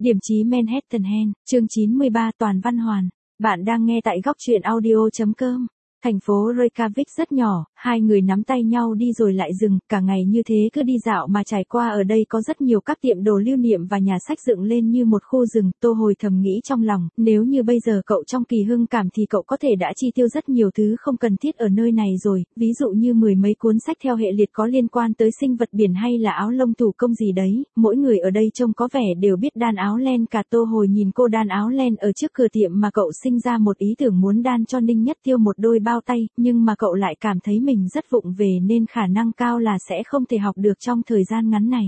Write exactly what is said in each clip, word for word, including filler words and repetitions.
Điểm chí Manhattan, chương chín mươi ba toàn văn hoàn. Bạn đang nghe tại góc truyện audio chấm com. Thành phố Reykjavik rất nhỏ, hai người nắm tay nhau đi rồi lại dừng, cả ngày như thế cứ đi dạo mà trải qua ở đây có rất nhiều các tiệm đồ lưu niệm và nhà sách dựng lên như một khu rừng. Tô Hồi thầm nghĩ trong lòng, nếu như bây giờ cậu trong kỳ hưng cảm thì cậu có thể đã chi tiêu rất nhiều thứ không cần thiết ở nơi này rồi, ví dụ như mười mấy cuốn sách theo hệ liệt có liên quan tới sinh vật biển hay là áo lông thủ công gì đấy, mỗi người ở đây trông có vẻ đều biết đan áo len. Cả Tô Hồi nhìn cô đan áo len ở trước cửa tiệm mà cậu sinh ra một ý tưởng muốn đan cho Ninh Nhất Tiêu một đôi bao tay, nhưng mà cậu lại cảm thấy mình rất vụng về nên khả năng cao là sẽ không thể học được trong thời gian ngắn này.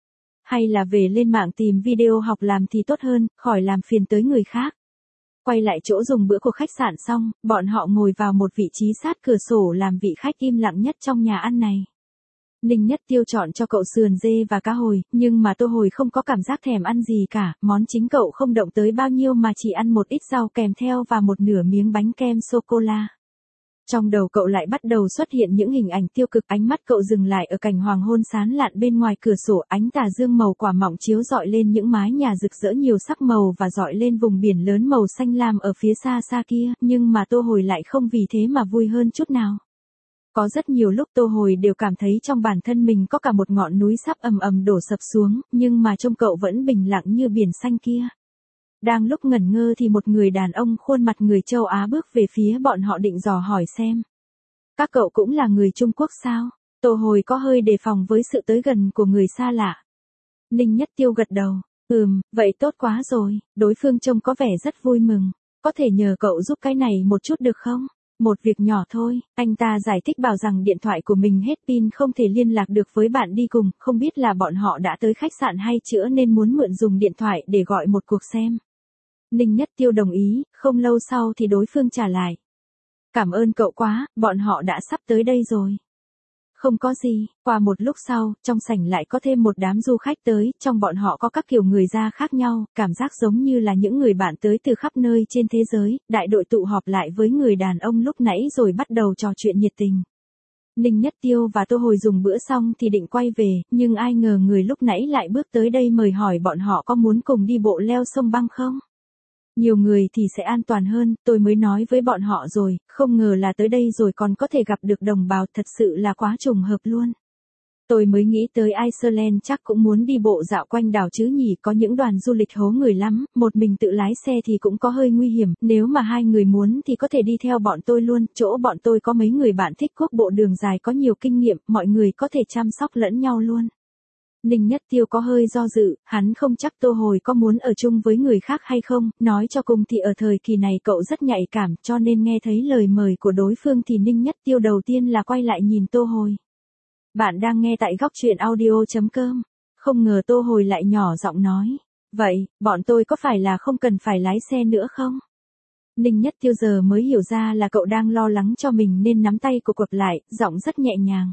Hay là về lên mạng tìm video học làm thì tốt hơn, khỏi làm phiền tới người khác. Quay lại chỗ dùng bữa của khách sạn xong, bọn họ ngồi vào một vị trí sát cửa sổ làm vị khách im lặng nhất trong nhà ăn này. Ninh Nhất Tiêu chọn cho cậu sườn dê và cá hồi, nhưng mà Tô Hồi không có cảm giác thèm ăn gì cả, món chính cậu không động tới bao nhiêu mà chỉ ăn một ít rau kèm theo và một nửa miếng bánh kem sô-cô-la. Trong đầu cậu lại bắt đầu xuất hiện những hình ảnh tiêu cực, ánh mắt cậu dừng lại ở cảnh hoàng hôn sáng lạn bên ngoài cửa sổ, ánh tà dương màu quả mọng chiếu rọi lên những mái nhà rực rỡ nhiều sắc màu và rọi lên vùng biển lớn màu xanh lam ở phía xa xa kia, nhưng mà Tô Hồi lại không vì thế mà vui hơn chút nào. Có rất nhiều lúc Tô Hồi đều cảm thấy trong bản thân mình có cả một ngọn núi sắp ầm ầm đổ sập xuống, nhưng mà trông cậu vẫn bình lặng như biển xanh kia. Đang lúc ngẩn ngơ thì một người đàn ông khuôn mặt người châu Á bước về phía bọn họ định dò hỏi xem. Các cậu cũng là người Trung Quốc sao? Tô Hồi có hơi đề phòng với sự tới gần của người xa lạ. Ninh Nhất Tiêu gật đầu. Ừm, vậy tốt quá rồi, đối phương trông có vẻ rất vui mừng. Có thể nhờ cậu giúp cái này một chút được không? Một việc nhỏ thôi, anh ta giải thích bảo rằng điện thoại của mình hết pin không thể liên lạc được với bạn đi cùng, không biết là bọn họ đã tới khách sạn hay chưa nên muốn mượn dùng điện thoại để gọi một cuộc xem. Ninh Nhất Tiêu đồng ý, không lâu sau thì đối phương trả lại. Cảm ơn cậu quá, bọn họ đã sắp tới đây rồi. Không có gì, qua một lúc sau, trong sảnh lại có thêm một đám du khách tới, trong bọn họ có các kiểu người da khác nhau, cảm giác giống như là những người bạn tới từ khắp nơi trên thế giới. Đại đội tụ họp lại với người đàn ông lúc nãy rồi bắt đầu trò chuyện nhiệt tình. Ninh Nhất Tiêu và Tô Hồi dùng bữa xong thì định quay về, nhưng ai ngờ người lúc nãy lại bước tới đây mời hỏi bọn họ có muốn cùng đi bộ leo sông băng không? Nhiều người thì sẽ an toàn hơn, tôi mới nói với bọn họ rồi, không ngờ là tới đây rồi còn có thể gặp được đồng bào, thật sự là quá trùng hợp luôn. Tôi mới nghĩ tới Iceland chắc cũng muốn đi bộ dạo quanh đảo chứ nhỉ, có những đoàn du lịch hố người lắm, một mình tự lái xe thì cũng có hơi nguy hiểm, nếu mà hai người muốn thì có thể đi theo bọn tôi luôn, chỗ bọn tôi có mấy người bạn thích quốc bộ đường dài có nhiều kinh nghiệm, mọi người có thể chăm sóc lẫn nhau luôn. Ninh Nhất Tiêu có hơi do dự, hắn không chắc Tô Hồi có muốn ở chung với người khác hay không, nói cho cùng thì ở thời kỳ này cậu rất nhạy cảm, cho nên nghe thấy lời mời của đối phương thì Ninh Nhất Tiêu đầu tiên là quay lại nhìn Tô Hồi. Bạn đang nghe tại góc truyện audio chấm com, không ngờ Tô Hồi lại nhỏ giọng nói, vậy, bọn tôi có phải là không cần phải lái xe nữa không? Ninh Nhất Tiêu giờ mới hiểu ra là cậu đang lo lắng cho mình nên nắm tay của quặp lại, giọng rất nhẹ nhàng.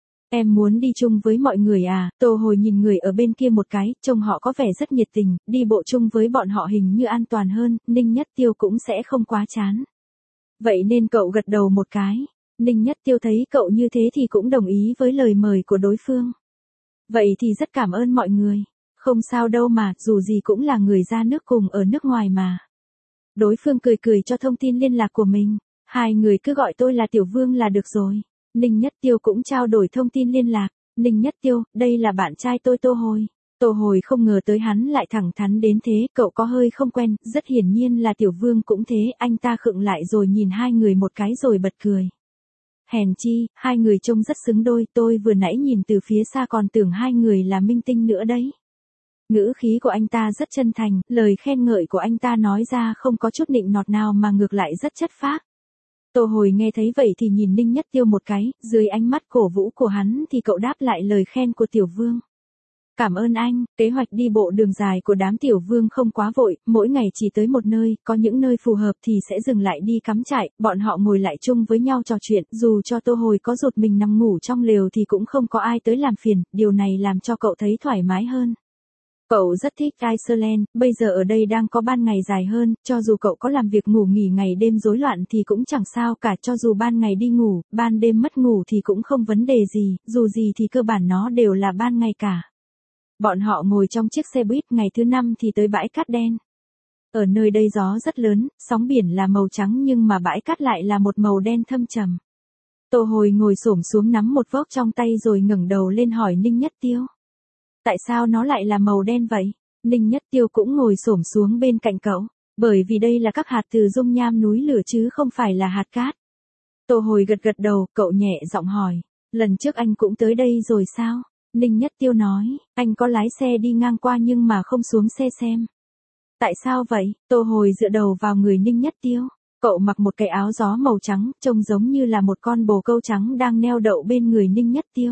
Em muốn đi chung với mọi người à? Tô Hồi nhìn người ở bên kia một cái, trông họ có vẻ rất nhiệt tình, đi bộ chung với bọn họ hình như an toàn hơn, Ninh Nhất Tiêu cũng sẽ không quá chán. Vậy nên cậu gật đầu một cái. Ninh Nhất Tiêu thấy cậu như thế thì cũng đồng ý với lời mời của đối phương. Vậy thì rất cảm ơn mọi người. Không sao đâu mà, dù gì cũng là người ra nước cùng ở nước ngoài mà. Đối phương cười cười cho thông tin liên lạc của mình. Hai người cứ gọi tôi là Tiểu Vương là được rồi. Ninh Nhất Tiêu cũng trao đổi thông tin liên lạc. Ninh Nhất Tiêu, đây là bạn trai tôi Tô Hồi. Tô Hồi không ngờ tới hắn lại thẳng thắn đến thế, cậu có hơi không quen, rất hiển nhiên là Tiểu Vương cũng thế, anh ta khựng lại rồi nhìn hai người một cái rồi bật cười. Hèn chi, hai người trông rất xứng đôi, tôi vừa nãy nhìn từ phía xa còn tưởng hai người là minh tinh nữa đấy. Ngữ khí của anh ta rất chân thành, lời khen ngợi của anh ta nói ra không có chút nịnh nọt nào mà ngược lại rất chất phác. Tô Hồi nghe thấy vậy thì nhìn Ninh Nhất Tiêu một cái, dưới ánh mắt cổ vũ của hắn thì cậu đáp lại lời khen của Tiểu Vương. Cảm ơn anh, kế hoạch đi bộ đường dài của đám Tiểu Vương không quá vội, mỗi ngày chỉ tới một nơi, có những nơi phù hợp thì sẽ dừng lại đi cắm trại, bọn họ ngồi lại chung với nhau trò chuyện, dù cho Tô Hồi có rụt mình nằm ngủ trong lều thì cũng không có ai tới làm phiền, điều này làm cho cậu thấy thoải mái hơn. Cậu rất thích Iceland, bây giờ ở đây đang có ban ngày dài hơn, cho dù cậu có làm việc ngủ nghỉ ngày đêm rối loạn thì cũng chẳng sao cả, cho dù ban ngày đi ngủ, ban đêm mất ngủ thì cũng không vấn đề gì, dù gì thì cơ bản nó đều là ban ngày cả. Bọn họ ngồi trong chiếc xe buýt, ngày thứ năm thì tới bãi cát đen. Ở nơi đây gió rất lớn, sóng biển là màu trắng nhưng mà bãi cát lại là một màu đen thâm trầm. Tô Hồi ngồi xổm xuống nắm một vốc trong tay rồi ngẩng đầu lên hỏi Ninh Nhất Tiêu. Tại sao nó lại là màu đen vậy? Ninh Nhất Tiêu cũng ngồi xổm xuống bên cạnh cậu. Bởi vì đây là các hạt từ dung nham núi lửa chứ không phải là hạt cát. Tô Hồi gật gật đầu, cậu nhẹ giọng hỏi. Lần trước anh cũng tới đây rồi sao? Ninh Nhất Tiêu nói, anh có lái xe đi ngang qua nhưng mà không xuống xe xem. Tại sao vậy? Tô Hồi dựa đầu vào người Ninh Nhất Tiêu. Cậu mặc một cái áo gió màu trắng, trông giống như là một con bồ câu trắng đang neo đậu bên người Ninh Nhất Tiêu.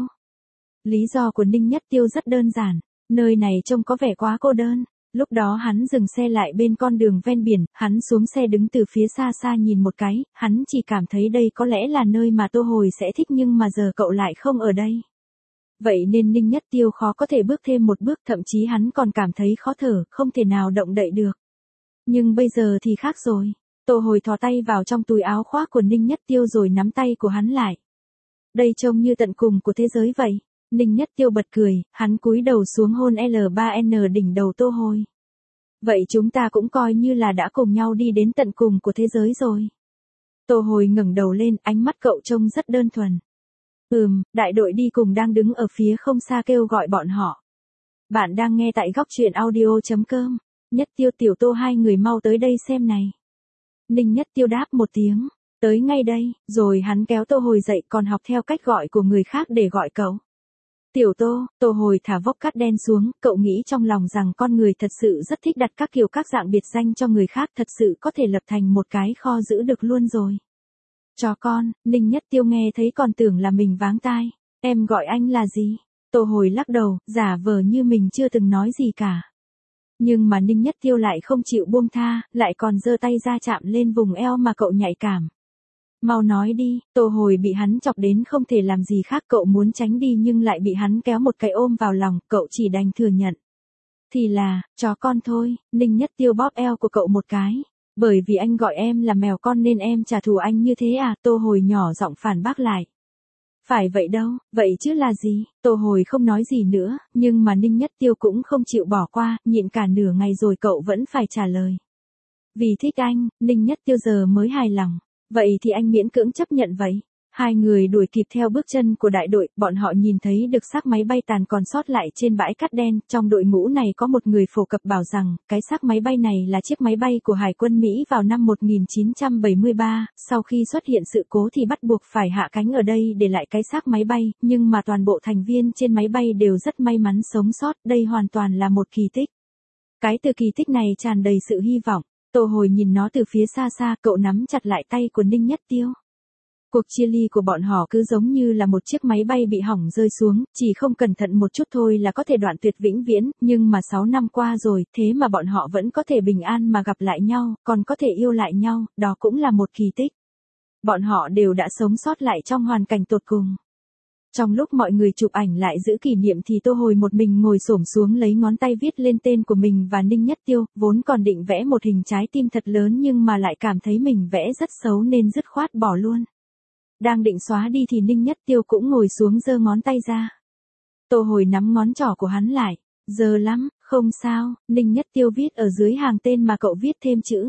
Lý do của Ninh Nhất Tiêu rất đơn giản, nơi này trông có vẻ quá cô đơn. Lúc đó hắn dừng xe lại bên con đường ven biển, hắn xuống xe đứng từ phía xa xa nhìn một cái, hắn chỉ cảm thấy đây có lẽ là nơi mà Tô Hồi sẽ thích nhưng mà giờ cậu lại không ở đây. Vậy nên Ninh Nhất Tiêu khó có thể bước thêm một bước, thậm chí hắn còn cảm thấy khó thở, không thể nào động đậy được. Nhưng bây giờ thì khác rồi. Tô Hồi thò tay vào trong túi áo khoác của Ninh Nhất Tiêu rồi nắm tay của hắn lại. Đây trông như tận cùng của thế giới vậy. Ninh Nhất Tiêu bật cười, hắn cúi đầu xuống hôn L ba N đỉnh đầu Tô Hồi. Vậy chúng ta cũng coi như là đã cùng nhau đi đến tận cùng của thế giới rồi. Tô Hồi ngẩng đầu lên, ánh mắt cậu trông rất đơn thuần. Ừm, đại đội đi cùng đang đứng ở phía không xa kêu gọi bọn họ. Bạn đang nghe tại góc truyện audio.com. Nhất Tiêu Tiểu Tô, hai người mau tới đây xem này. Ninh Nhất Tiêu đáp một tiếng, tới ngay đây, rồi hắn kéo Tô Hồi dậy còn học theo cách gọi của người khác để gọi cậu. Tiểu Tô. Tô Hồi thả vốc cát đen xuống, cậu nghĩ trong lòng rằng con người thật sự rất thích đặt các kiểu các dạng biệt danh cho người khác, thật sự có thể lập thành một cái kho giữ được luôn rồi. Chó con. Ninh Nhất Tiêu nghe thấy còn tưởng là mình váng tai. Em gọi anh là gì? Tô Hồi lắc đầu, giả vờ như mình chưa từng nói gì cả. Nhưng mà Ninh Nhất Tiêu lại không chịu buông tha, lại còn giơ tay ra chạm lên vùng eo mà cậu nhạy cảm. Mau nói đi. Tô Hồi bị hắn chọc đến không thể làm gì khác, cậu muốn tránh đi nhưng lại bị hắn kéo một cái ôm vào lòng, cậu chỉ đành thừa nhận. Thì là, chó con thôi. Ninh Nhất Tiêu bóp eo của cậu một cái. Bởi vì anh gọi em là mèo con nên em trả thù anh như thế à? Tô Hồi nhỏ giọng phản bác lại. Phải vậy đâu, vậy chứ là gì? Tô Hồi không nói gì nữa, nhưng mà Ninh Nhất Tiêu cũng không chịu bỏ qua, nhịn cả nửa ngày rồi cậu vẫn phải trả lời. Vì thích anh, Ninh Nhất Tiêu giờ mới hài lòng. Vậy thì anh miễn cưỡng chấp nhận vậy. Hai người đuổi kịp theo bước chân của đại đội, bọn họ nhìn thấy được xác máy bay tàn còn sót lại trên bãi cát đen. Trong đội ngũ này có một người phổ cập bảo rằng, cái xác máy bay này là chiếc máy bay của Hải quân Mỹ vào năm một nghìn chín trăm bảy mươi ba, sau khi xuất hiện sự cố thì bắt buộc phải hạ cánh ở đây để lại cái xác máy bay, nhưng mà toàn bộ thành viên trên máy bay đều rất may mắn sống sót, đây hoàn toàn là một kỳ tích. Cái từ kỳ tích này tràn đầy sự hy vọng. Tô Hồi nhìn nó từ phía xa xa, cậu nắm chặt lại tay của Ninh Nhất Tiêu. Cuộc chia ly của bọn họ cứ giống như là một chiếc máy bay bị hỏng rơi xuống, chỉ không cẩn thận một chút thôi là có thể đoạn tuyệt vĩnh viễn, nhưng mà sáu năm qua rồi, thế mà bọn họ vẫn có thể bình an mà gặp lại nhau, còn có thể yêu lại nhau, đó cũng là một kỳ tích. Bọn họ đều đã sống sót lại trong hoàn cảnh tột cùng. Trong lúc mọi người chụp ảnh lại giữ kỷ niệm thì Tô Hồi một mình ngồi xổm xuống lấy ngón tay viết lên tên của mình và Ninh Nhất Tiêu, vốn còn định vẽ một hình trái tim thật lớn nhưng mà lại cảm thấy mình vẽ rất xấu nên dứt khoát bỏ luôn. Đang định xóa đi thì Ninh Nhất Tiêu cũng ngồi xuống giơ ngón tay ra. Tô Hồi nắm ngón trỏ của hắn lại. Giờ lắm, không sao. Ninh Nhất Tiêu viết ở dưới hàng tên mà cậu viết thêm chữ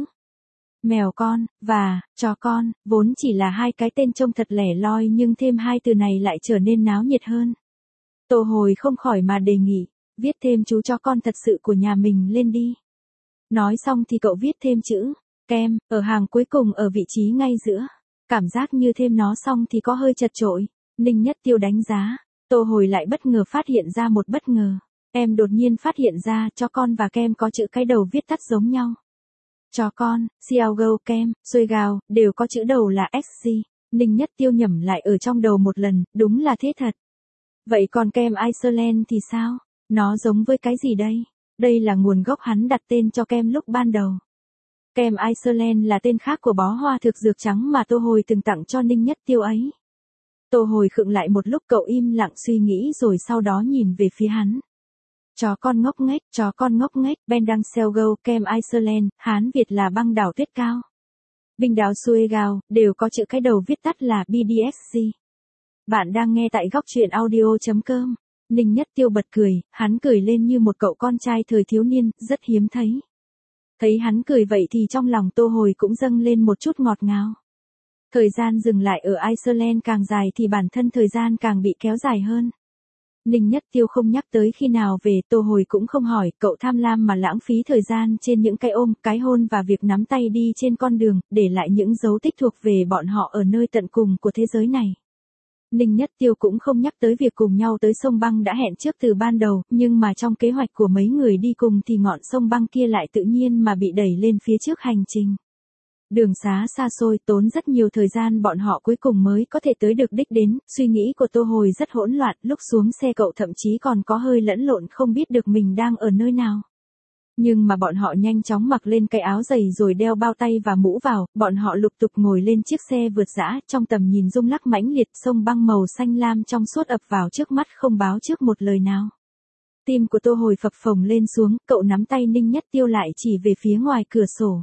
mèo con và chó con, vốn chỉ là hai cái tên trông thật lẻ loi nhưng thêm hai từ này lại trở nên náo nhiệt hơn. Tô Hồi không khỏi mà đề nghị, viết thêm chú chó con thật sự của nhà mình lên đi. Nói xong thì cậu viết thêm chữ kem ở hàng cuối cùng ở vị trí ngay giữa. Cảm giác như thêm nó xong thì có hơi chật chội. Ninh Nhất Tiêu đánh giá. Tô Hồi lại bất ngờ phát hiện ra một bất ngờ. Em đột nhiên phát hiện ra cho con và kem có chữ cái đầu viết tắt giống nhau. Cho con, Xiaogo kem, Suigao, đều có chữ đầu là ích giê. Ninh Nhất Tiêu nhẩm lại ở trong đầu một lần, đúng là thế thật. Vậy còn kem Iceland thì sao? Nó giống với cái gì đây? Đây là nguồn gốc hắn đặt tên cho kem lúc ban đầu. Kem Iceland là tên khác của bó hoa thực dược trắng mà Tô Hồi từng tặng cho Ninh Nhất Tiêu ấy. Tô Hồi khựng lại một lúc, cậu im lặng suy nghĩ rồi sau đó nhìn về phía hắn. Chó con ngốc nghếch, chó con ngốc nghếch, Bendang Selgo, kem Iceland, Hán Việt là băng đảo tuyết cao. Bình đảo Suegao, đều có chữ cái đầu viết tắt là bê đê ét giê. Bạn đang nghe tại góc truyện audio.com. Ninh Nhất Tiêu bật cười, hắn cười lên như một cậu con trai thời thiếu niên, rất hiếm thấy. Thấy hắn cười vậy thì trong lòng Tô Hồi cũng dâng lên một chút ngọt ngào. Thời gian dừng lại ở Iceland càng dài thì bản thân thời gian càng bị kéo dài hơn. Ninh Nhất Tiêu không nhắc tới khi nào về, Tô Hồi cũng không hỏi, cậu tham lam mà lãng phí thời gian trên những cái ôm, cái hôn và việc nắm tay đi trên con đường, để lại những dấu tích thuộc về bọn họ ở nơi tận cùng của thế giới này. Ninh Nhất Tiêu cũng không nhắc tới việc cùng nhau tới sông băng đã hẹn trước từ ban đầu, nhưng mà trong kế hoạch của mấy người đi cùng thì ngọn sông băng kia lại tự nhiên mà bị đẩy lên phía trước hành trình. Đường xá xa xôi, tốn rất nhiều thời gian bọn họ cuối cùng mới có thể tới được đích đến, suy nghĩ của Tô Hồi rất hỗn loạn, lúc xuống xe cậu thậm chí còn có hơi lẫn lộn không biết được mình đang ở nơi nào. Nhưng mà bọn họ nhanh chóng mặc lên cái áo dày rồi đeo bao tay và mũ vào, bọn họ lục tục ngồi lên chiếc xe vượt dã, trong tầm nhìn rung lắc mãnh liệt, sông băng màu xanh lam trong suốt ập vào trước mắt không báo trước một lời nào. Tim của Tô Hồi phập phồng lên xuống, cậu nắm tay Ninh Nhất Tiêu lại chỉ về phía ngoài cửa sổ.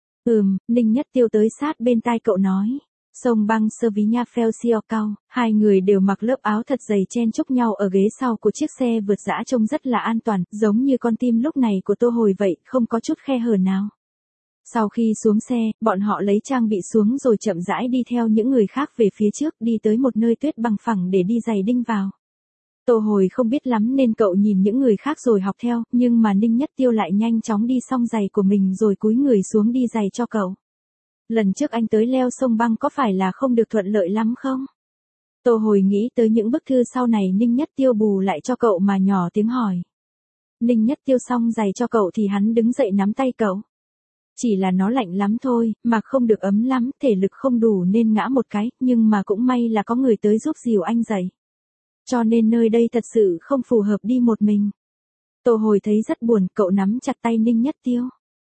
Ừm, Ninh Nhất Tiêu tới sát bên tai cậu nói. Sông băng Servinha Felsiao cao, hai người đều mặc lớp áo thật dày chen chúc nhau ở ghế sau của chiếc xe vượt dã trông rất là an toàn, giống như con tim lúc này của Tô Hồi vậy, không có chút khe hở nào. Sau khi xuống xe, bọn họ lấy trang bị xuống rồi chậm rãi đi theo những người khác về phía trước, đi tới một nơi tuyết bằng phẳng để đi giày đinh vào. Tô Hồi không biết lắm nên cậu nhìn những người khác rồi học theo, nhưng mà Ninh Nhất Tiêu lại nhanh chóng đi xong giày của mình rồi cúi người xuống đi giày cho cậu. Lần trước anh tới leo sông băng có phải là không được thuận lợi lắm không? Tô Hồi nghĩ tới những bức thư sau này Ninh Nhất Tiêu bù lại cho cậu mà nhỏ tiếng hỏi. Ninh Nhất Tiêu xong giày cho cậu thì hắn đứng dậy nắm tay cậu. Chỉ là nó lạnh lắm thôi, mà không được ấm lắm, thể lực không đủ nên ngã một cái, nhưng mà cũng may là có người tới giúp dìu anh dậy. Cho nên nơi đây thật sự không phù hợp đi một mình. Tô Hồi thấy rất buồn, cậu nắm chặt tay Ninh Nhất Tiêu.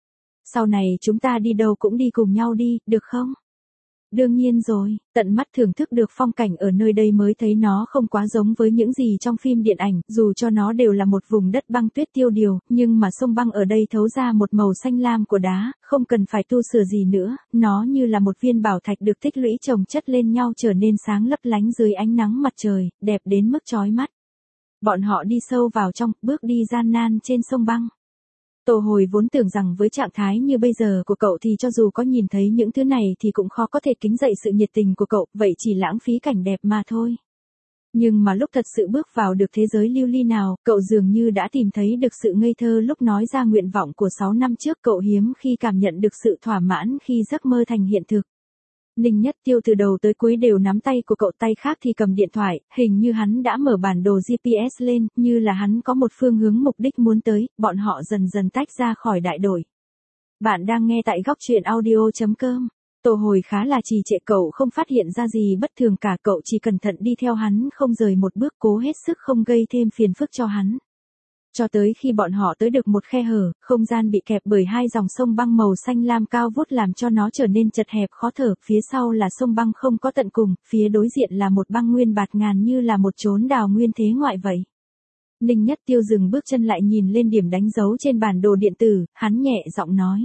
Sau này chúng ta đi đâu cũng đi cùng nhau đi, được không? Đương nhiên rồi, tận mắt thưởng thức được phong cảnh ở nơi đây mới thấy nó không quá giống với những gì trong phim điện ảnh, dù cho nó đều là một vùng đất băng tuyết tiêu điều, nhưng mà sông băng ở đây thấu ra một màu xanh lam của đá, không cần phải tu sửa gì nữa, nó như là một viên bảo thạch được tích lũy chồng chất lên nhau trở nên sáng lấp lánh dưới ánh nắng mặt trời, đẹp đến mức chói mắt. Bọn họ đi sâu vào trong, bước đi gian nan trên sông băng. Tô Hồi vốn tưởng rằng với trạng thái như bây giờ của cậu thì cho dù có nhìn thấy những thứ này thì cũng khó có thể kính dậy sự nhiệt tình của cậu, vậy chỉ lãng phí cảnh đẹp mà thôi. Nhưng mà lúc thật sự bước vào được thế giới lưu ly nào, cậu dường như đã tìm thấy được sự ngây thơ lúc nói ra nguyện vọng của sáu năm trước, cậu hiếm khi cảm nhận được sự thỏa mãn khi giấc mơ thành hiện thực. Ninh Nhất Tiêu từ đầu tới cuối đều nắm tay của cậu, tay khác thì cầm điện thoại, hình như hắn đã mở bản đồ giê pê ét lên, như là hắn có một phương hướng mục đích muốn tới, bọn họ dần dần tách ra khỏi đại đội. Bạn đang nghe tại góc truyện audio chấm com. Tô Hồi khá là trì trệ, cậu không phát hiện ra gì bất thường cả, cậu chỉ cẩn thận đi theo hắn không rời một bước, cố hết sức không gây thêm phiền phức cho hắn. Cho tới khi bọn họ tới được một khe hở, không gian bị kẹp bởi hai dòng sông băng màu xanh lam cao vút làm cho nó trở nên chật hẹp khó thở, phía sau là sông băng không có tận cùng, phía đối diện là một băng nguyên bạt ngàn như là một chốn đào nguyên thế ngoại vậy. Ninh Nhất Tiêu dừng bước chân lại nhìn lên điểm đánh dấu trên bản đồ điện tử, hắn nhẹ giọng nói.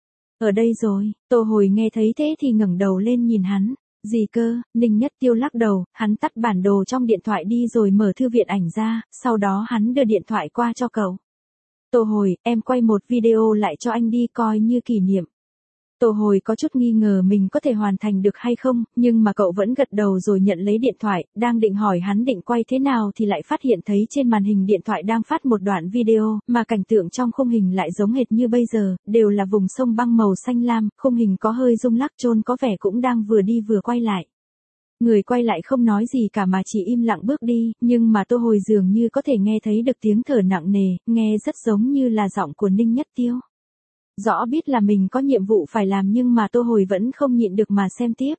Ở đây rồi, Tô Hồi nghe thấy thế thì ngẩng đầu lên nhìn hắn. Gì cơ? Ninh Nhất Tiêu lắc đầu, hắn tắt bản đồ trong điện thoại đi rồi mở thư viện ảnh ra, sau đó hắn đưa điện thoại qua cho cậu. Tô Hồi, em quay một video lại cho anh đi coi như kỷ niệm. Tô Hồi có chút nghi ngờ mình có thể hoàn thành được hay không, nhưng mà cậu vẫn gật đầu rồi nhận lấy điện thoại, đang định hỏi hắn định quay thế nào thì lại phát hiện thấy trên màn hình điện thoại đang phát một đoạn video, mà cảnh tượng trong khung hình lại giống hệt như bây giờ, đều là vùng sông băng màu xanh lam, khung hình có hơi rung lắc, trôn có vẻ cũng đang vừa đi vừa quay lại. Người quay lại không nói gì cả mà chỉ im lặng bước đi, nhưng mà Tô Hồi dường như có thể nghe thấy được tiếng thở nặng nề, nghe rất giống như là giọng của Ninh Nhất Tiêu. Rõ biết là mình có nhiệm vụ phải làm nhưng mà Tô Hồi vẫn không nhịn được mà xem tiếp.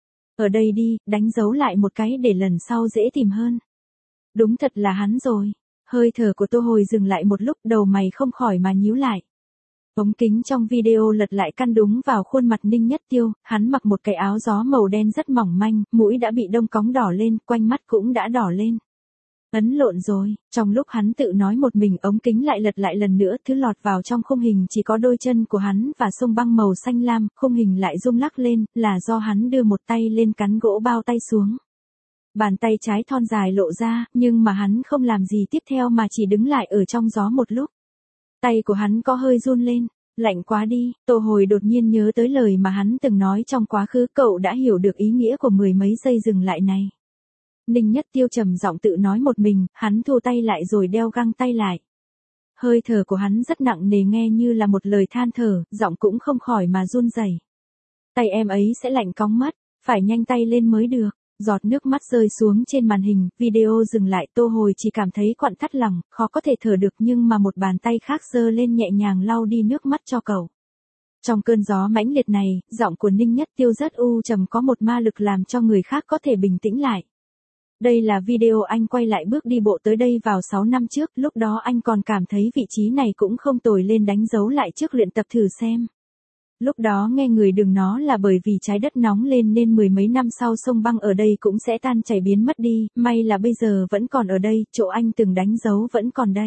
Ở đây đi, đánh dấu lại một cái để lần sau dễ tìm hơn. Đúng thật là hắn rồi. Hơi thở của Tô Hồi dừng lại một lúc, đầu mày không khỏi mà nhíu lại. Ống kính trong video lật lại căn đúng vào khuôn mặt Ninh Nhất Tiêu, hắn mặc một cái áo gió màu đen rất mỏng manh, mũi đã bị đông cóng đỏ lên, quanh mắt cũng đã đỏ lên. Ấn lộn rồi, trong lúc hắn tự nói một mình ống kính lại lật lại lần nữa, thứ lọt vào trong khung hình chỉ có đôi chân của hắn và sông băng màu xanh lam, khung hình lại rung lắc lên, là do hắn đưa một tay lên cắn gỗ bao tay xuống. Bàn tay trái thon dài lộ ra, nhưng mà hắn không làm gì tiếp theo mà chỉ đứng lại ở trong gió một lúc. Tay của hắn có hơi run lên, lạnh quá đi, Tô Hồi đột nhiên nhớ tới lời mà hắn từng nói trong quá khứ, cậu đã hiểu được ý nghĩa của mười mấy giây dừng lại này. Ninh Nhất Tiêu trầm giọng tự nói một mình, hắn thu tay lại rồi đeo găng tay lại. Hơi thở của hắn rất nặng nề, nghe như là một lời than thở, giọng cũng không khỏi mà run rẩy. Tay em ấy sẽ lạnh cóng mất, phải nhanh tay lên mới được. Giọt nước mắt rơi xuống trên màn hình, video dừng lại, Tô Hồi chỉ cảm thấy quặn thắt lòng, khó có thể thở được, nhưng mà một bàn tay khác giơ lên nhẹ nhàng lau đi nước mắt cho cậu. Trong cơn gió mãnh liệt này, giọng của Ninh Nhất Tiêu rất u trầm, có một ma lực làm cho người khác có thể bình tĩnh lại. Đây là video anh quay lại bước đi bộ tới đây vào sáu năm trước, lúc đó anh còn cảm thấy vị trí này cũng không tồi, lên đánh dấu lại trước luyện tập thử xem. Lúc đó nghe người đừng nó là bởi vì trái đất nóng lên nên mười mấy năm sau sông băng ở đây cũng sẽ tan chảy biến mất đi, may là bây giờ vẫn còn ở đây, chỗ anh từng đánh dấu vẫn còn đây.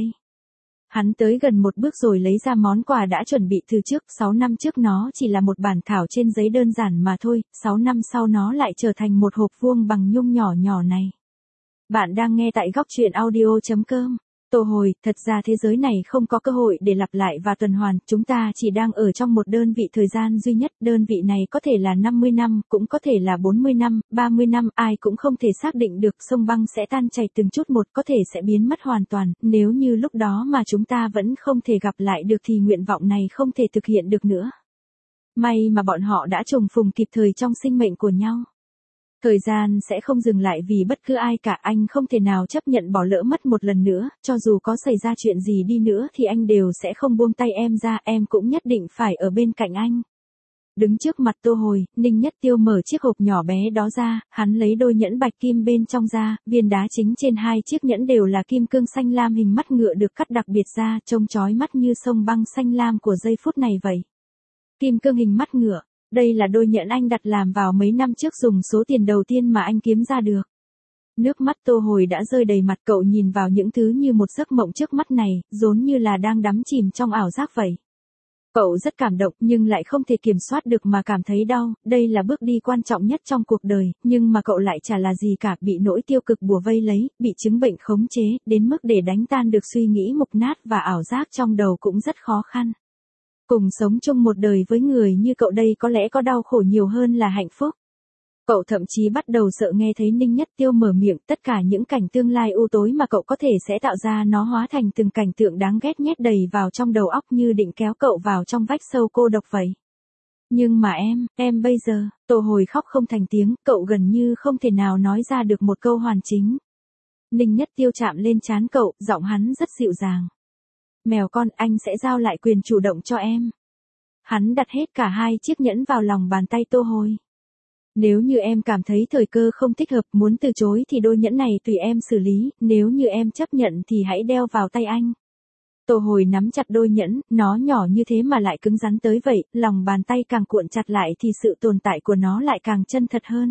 Hắn tới gần một bước rồi lấy ra món quà đã chuẩn bị từ trước, sáu năm trước nó chỉ là một bản thảo trên giấy đơn giản mà thôi, sáu năm sau nó lại trở thành một hộp vuông bằng nhung nhỏ nhỏ này. Bạn đang nghe tại góc truyện audio chấm com. Tô Hồi, thật ra thế giới này không có cơ hội để lặp lại và tuần hoàn, chúng ta chỉ đang ở trong một đơn vị thời gian duy nhất, đơn vị này có thể là năm mươi năm, cũng có thể là bốn mươi năm, ba mươi năm, ai cũng không thể xác định được, sông băng sẽ tan chảy từng chút một, có thể sẽ biến mất hoàn toàn, nếu như lúc đó mà chúng ta vẫn không thể gặp lại được thì nguyện vọng này không thể thực hiện được nữa. May mà bọn họ đã trùng phùng kịp thời trong sinh mệnh của nhau. Thời gian sẽ không dừng lại vì bất cứ ai cả, anh không thể nào chấp nhận bỏ lỡ mất một lần nữa, cho dù có xảy ra chuyện gì đi nữa thì anh đều sẽ không buông tay em ra, em cũng nhất định phải ở bên cạnh anh. Đứng trước mặt Tô Hồi, Ninh Nhất Tiêu mở chiếc hộp nhỏ bé đó ra, hắn lấy đôi nhẫn bạch kim bên trong ra, viên đá chính trên hai chiếc nhẫn đều là kim cương xanh lam hình mắt ngựa được cắt đặc biệt ra, trông chói mắt như sông băng xanh lam của giây phút này vậy. Kim cương hình mắt ngựa. Đây là đôi nhẫn anh đặt làm vào mấy năm trước dùng số tiền đầu tiên mà anh kiếm ra được. Nước mắt Tô Hồi đã rơi đầy mặt, cậu nhìn vào những thứ như một giấc mộng trước mắt này, giống như là đang đắm chìm trong ảo giác vậy. Cậu rất cảm động nhưng lại không thể kiểm soát được mà cảm thấy đau, đây là bước đi quan trọng nhất trong cuộc đời, nhưng mà cậu lại chả là gì cả, bị nỗi tiêu cực bủa vây lấy, bị chứng bệnh khống chế, đến mức để đánh tan được suy nghĩ mục nát và ảo giác trong đầu cũng rất khó khăn. Cùng sống chung một đời với người như cậu đây có lẽ có đau khổ nhiều hơn là hạnh phúc. Cậu thậm chí bắt đầu sợ nghe thấy Ninh Nhất Tiêu mở miệng, tất cả những cảnh tương lai u tối mà cậu có thể sẽ tạo ra nó hóa thành từng cảnh tượng đáng ghét nhét đầy vào trong đầu óc như định kéo cậu vào trong vách sâu cô độc vậy. Nhưng mà em, em bây giờ, Tô Hồi khóc không thành tiếng, cậu gần như không thể nào nói ra được một câu hoàn chính. Ninh Nhất Tiêu chạm lên trán cậu, giọng hắn rất dịu dàng. Mèo con, anh sẽ giao lại quyền chủ động cho em. Hắn đặt hết cả hai chiếc nhẫn vào lòng bàn tay Tô Hồi. Nếu như em cảm thấy thời cơ không thích hợp, muốn từ chối thì đôi nhẫn này tùy em xử lý, nếu như em chấp nhận thì hãy đeo vào tay anh. Tô Hồi nắm chặt đôi nhẫn, nó nhỏ như thế mà lại cứng rắn tới vậy, lòng bàn tay càng cuộn chặt lại thì sự tồn tại của nó lại càng chân thật hơn.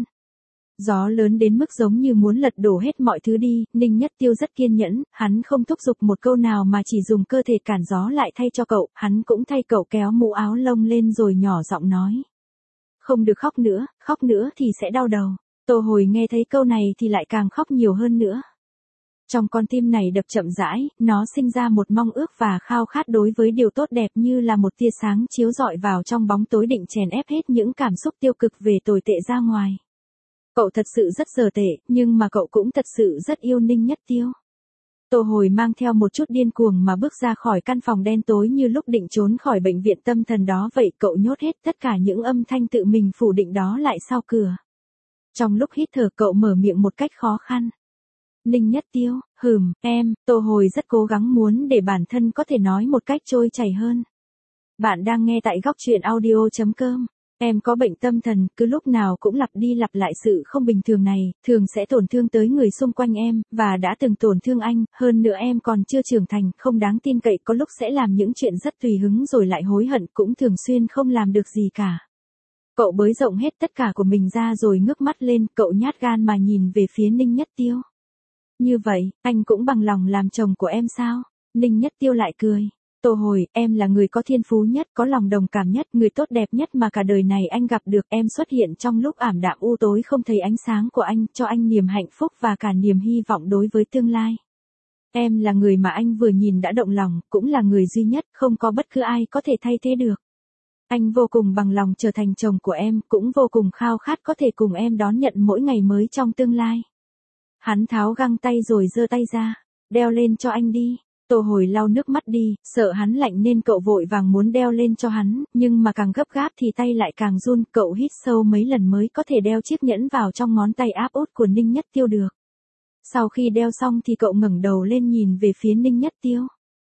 Gió lớn đến mức giống như muốn lật đổ hết mọi thứ đi, Ninh Nhất Tiêu rất kiên nhẫn, hắn không thúc giục một câu nào mà chỉ dùng cơ thể cản gió lại thay cho cậu, hắn cũng thay cậu kéo mũ áo lông lên rồi nhỏ giọng nói. Không được khóc nữa, khóc nữa thì sẽ đau đầu. Tô Hồi nghe thấy câu này thì lại càng khóc nhiều hơn nữa. Trong con tim này đập chậm rãi, nó sinh ra một mong ước và khao khát đối với điều tốt đẹp như là một tia sáng chiếu rọi vào trong bóng tối định chèn ép hết những cảm xúc tiêu cực về tồi tệ ra ngoài. Cậu thật sự rất dở tệ, nhưng mà cậu cũng thật sự rất yêu Ninh Nhất Tiêu. Tô Hồi mang theo một chút điên cuồng mà bước ra khỏi căn phòng đen tối như lúc định trốn khỏi bệnh viện tâm thần đó vậy, cậu nhốt hết tất cả những âm thanh tự mình phủ định đó lại sau cửa. Trong lúc hít thở cậu mở miệng một cách khó khăn. Ninh Nhất Tiêu, hừm, em, Tô Hồi rất cố gắng muốn để bản thân có thể nói một cách trôi chảy hơn. Bạn đang nghe tại góc truyện audio chấm com. Em có bệnh tâm thần, cứ lúc nào cũng lặp đi lặp lại sự không bình thường này, thường sẽ tổn thương tới người xung quanh em, và đã từng tổn thương anh, hơn nữa em còn chưa trưởng thành, không đáng tin cậy, có lúc sẽ làm những chuyện rất tùy hứng rồi lại hối hận, cũng thường xuyên không làm được gì cả. Cậu bới rộng hết tất cả của mình ra rồi ngước mắt lên, cậu nhát gan mà nhìn về phía Ninh Nhất Tiêu. Như vậy, anh cũng bằng lòng làm chồng của em sao? Ninh Nhất Tiêu lại cười. Tô Hồi, em là người có thiên phú nhất, có lòng đồng cảm nhất, người tốt đẹp nhất mà cả đời này anh gặp được. Em xuất hiện trong lúc ảm đạm u tối không thấy ánh sáng của anh, cho anh niềm hạnh phúc và cả niềm hy vọng đối với tương lai. Em là người mà anh vừa nhìn đã động lòng, cũng là người duy nhất, không có bất cứ ai có thể thay thế được. Anh vô cùng bằng lòng trở thành chồng của em, cũng vô cùng khao khát có thể cùng em đón nhận mỗi ngày mới trong tương lai. Hắn tháo găng tay rồi giơ tay ra, đeo lên cho anh đi. Tô Hồi lau nước mắt đi, sợ hắn lạnh nên cậu vội vàng muốn đeo lên cho hắn, nhưng mà càng gấp gáp thì tay lại càng run, cậu hít sâu mấy lần mới có thể đeo chiếc nhẫn vào trong ngón tay áp út của Ninh Nhất Tiêu được. Sau khi đeo xong thì cậu ngẩng đầu lên nhìn về phía Ninh Nhất Tiêu.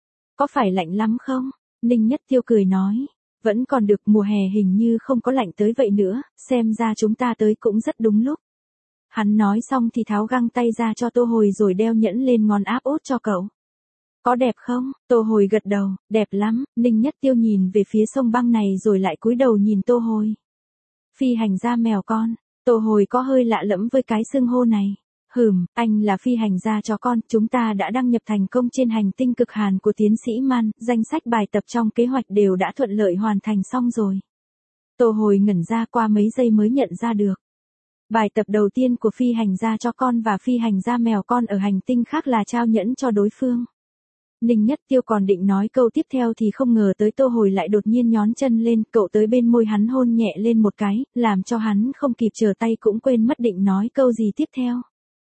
Có phải lạnh lắm không? Ninh Nhất Tiêu cười nói, vẫn còn được, mùa hè hình như không có lạnh tới vậy nữa, xem ra chúng ta tới cũng rất đúng lúc. Hắn nói xong thì tháo găng tay ra cho Tô Hồi rồi đeo nhẫn lên ngón áp út cho cậu. Có đẹp không? Tô Hồi gật đầu, đẹp lắm. Ninh Nhất Tiêu nhìn về phía sông băng này rồi lại cúi đầu nhìn Tô Hồi. Phi hành gia mèo con. Tô Hồi có hơi lạ lẫm với cái xưng hô này. Hừm, anh là phi hành gia chó con, chúng ta đã đăng nhập thành công trên hành tinh cực hàn của tiến sĩ Man, danh sách bài tập trong kế hoạch đều đã thuận lợi hoàn thành xong rồi. Tô Hồi ngẩn ra qua mấy giây mới nhận ra được. Bài tập đầu tiên của phi hành gia chó con và phi hành gia mèo con ở hành tinh khác là trao nhẫn cho đối phương. Ninh Nhất Tiêu còn định nói câu tiếp theo thì không ngờ tới Tô Hồi lại đột nhiên nhón chân lên, cậu tới bên môi hắn hôn nhẹ lên một cái, làm cho hắn không kịp trở tay cũng quên mất định nói câu gì tiếp theo.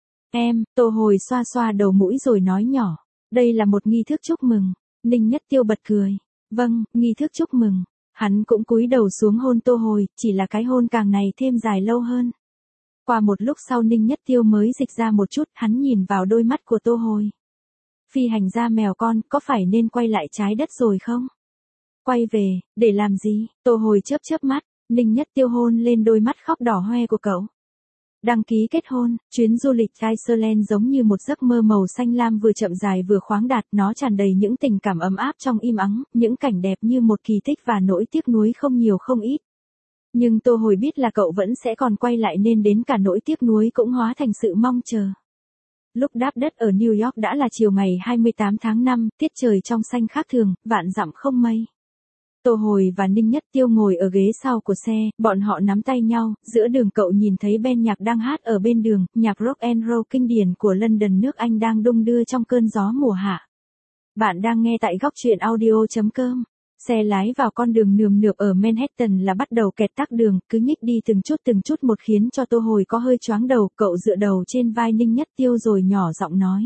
Em, Tô Hồi xoa xoa đầu mũi rồi nói nhỏ, đây là một nghi thức chúc mừng. Ninh Nhất Tiêu bật cười, vâng, nghi thức chúc mừng. Hắn cũng cúi đầu xuống hôn Tô Hồi, chỉ là cái hôn càng này thêm dài lâu hơn. Qua một lúc sau Ninh Nhất Tiêu mới dịch ra một chút, hắn nhìn vào đôi mắt của Tô Hồi. Phi hành gia mèo con, có phải nên quay lại trái đất rồi không? Quay về, để làm gì? Tô Hồi chớp chớp mắt, Ninh Nhất Tiêu hôn lên đôi mắt khóc đỏ hoe của cậu. Đăng ký kết hôn, chuyến du lịch Iceland giống như một giấc mơ màu xanh lam vừa chậm dài vừa khoáng đạt, nó tràn đầy những tình cảm ấm áp trong im ắng, những cảnh đẹp như một kỳ tích và nỗi tiếc nuối không nhiều không ít. Nhưng Tô Hồi biết là cậu vẫn sẽ còn quay lại nên đến cả nỗi tiếc nuối cũng hóa thành sự mong chờ. Lúc đáp đất ở New York đã là chiều ngày hai mươi tám tháng năm, tiết trời trong xanh khác thường, vạn dặm không mây. Tô Hồi và Ninh Nhất Tiêu ngồi ở ghế sau của xe, bọn họ nắm tay nhau, giữa đường cậu nhìn thấy Ben Nhạc đang hát ở bên đường, nhạc rock and roll kinh điển của London nước Anh đang đung đưa trong cơn gió mùa hạ. Bạn đang nghe tại góc truyện audio chấm com. Xe lái vào con đường nườm nượp ở Manhattan là bắt đầu kẹt tắc đường, cứ nhích đi từng chút từng chút một khiến cho Tô Hồi có hơi choáng đầu, cậu dựa đầu trên vai Ninh Nhất Tiêu rồi nhỏ giọng nói.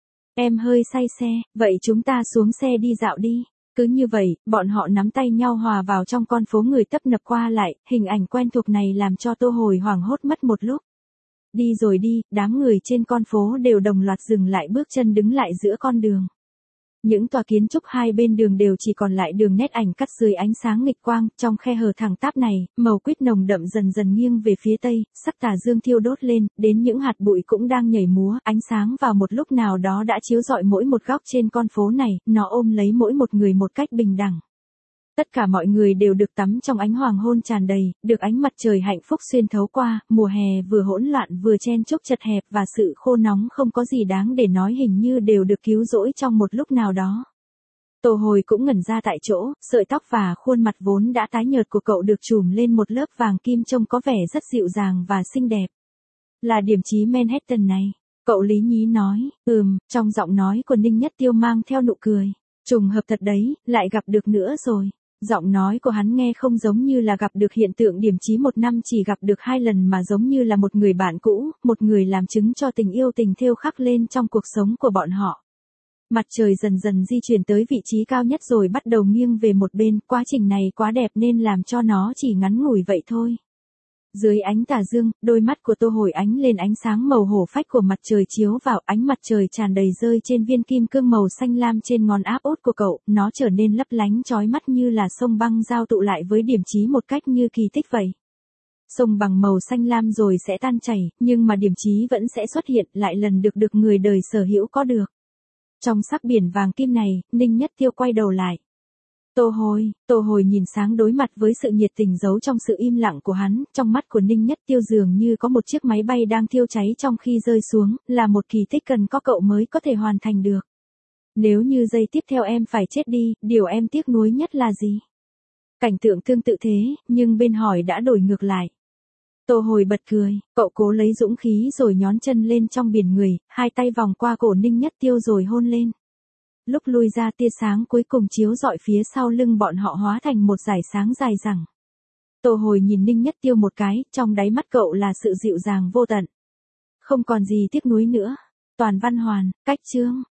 Em hơi say xe, vậy chúng ta xuống xe đi dạo đi. Cứ như vậy, bọn họ nắm tay nhau hòa vào trong con phố người tấp nập qua lại, hình ảnh quen thuộc này làm cho Tô Hồi hoảng hốt mất một lúc. Đi rồi đi, đám người trên con phố đều đồng loạt dừng lại bước chân đứng lại giữa con đường. Những tòa kiến trúc hai bên đường đều chỉ còn lại đường nét ảnh cắt dưới ánh sáng nghịch quang, trong khe hở thẳng tắp này, màu quýt nồng đậm dần dần nghiêng về phía tây, sắc tà dương thiêu đốt lên, đến những hạt bụi cũng đang nhảy múa, ánh sáng vào một lúc nào đó đã chiếu rọi mỗi một góc trên con phố này, nó ôm lấy mỗi một người một cách bình đẳng. Tất cả mọi người đều được tắm trong ánh hoàng hôn tràn đầy, được ánh mặt trời hạnh phúc xuyên thấu qua, mùa hè vừa hỗn loạn vừa chen chúc chật hẹp và sự khô nóng không có gì đáng để nói hình như đều được cứu rỗi trong một lúc nào đó. Tô Hồi cũng ngẩn ra tại chỗ, sợi tóc và khuôn mặt vốn đã tái nhợt của cậu được trùm lên một lớp vàng kim trông có vẻ rất dịu dàng và xinh đẹp. Là điểm chí Manhattan này, cậu lý nhí nói, ừm, trong giọng nói của Ninh Nhất Tiêu mang theo nụ cười. Trùng hợp thật đấy, lại gặp được nữa rồi. Giọng nói của hắn nghe không giống như là gặp được hiện tượng điểm chí một năm chỉ gặp được hai lần mà giống như là một người bạn cũ, một người làm chứng cho tình yêu tình thêu khắc lên trong cuộc sống của bọn họ. Mặt trời dần dần di chuyển tới vị trí cao nhất rồi bắt đầu nghiêng về một bên, quá trình này quá đẹp nên làm cho nó chỉ ngắn ngủi vậy thôi. Dưới ánh tà dương, đôi mắt của Tô Hồi ánh lên ánh sáng màu hổ phách của mặt trời chiếu vào, ánh mặt trời tràn đầy rơi trên viên kim cương màu xanh lam trên ngón áp út của cậu, nó trở nên lấp lánh chói mắt như là sông băng giao tụ lại với điểm chí một cách như kỳ tích vậy. Sông bằng màu xanh lam rồi sẽ tan chảy, nhưng mà điểm chí vẫn sẽ xuất hiện lại lần được được người đời sở hữu có được. Trong sắc biển vàng kim này, Ninh Nhất Tiêu quay đầu lại. Tô Hồi, Tô Hồi nhìn sáng đối mặt với sự nhiệt tình giấu trong sự im lặng của hắn, trong mắt của Ninh Nhất Tiêu dường như có một chiếc máy bay đang thiêu cháy trong khi rơi xuống, là một kỳ tích cần có cậu mới có thể hoàn thành được. Nếu như giây tiếp theo em phải chết đi, điều em tiếc nuối nhất là gì? Cảnh tượng tương tự thế, nhưng bên hỏi đã đổi ngược lại. Tô Hồi bật cười, cậu cố lấy dũng khí rồi nhón chân lên trong biển người, hai tay vòng qua cổ Ninh Nhất Tiêu rồi hôn lên. Lúc lui ra tia sáng cuối cùng chiếu rọi phía sau lưng bọn họ hóa thành một dải sáng dài dẳng. Tô Hồi nhìn Ninh Nhất Tiêu một cái, trong đáy mắt cậu là sự dịu dàng vô tận. Không còn gì tiếc nuối nữa. Toàn Văn Hoàn, cách chương.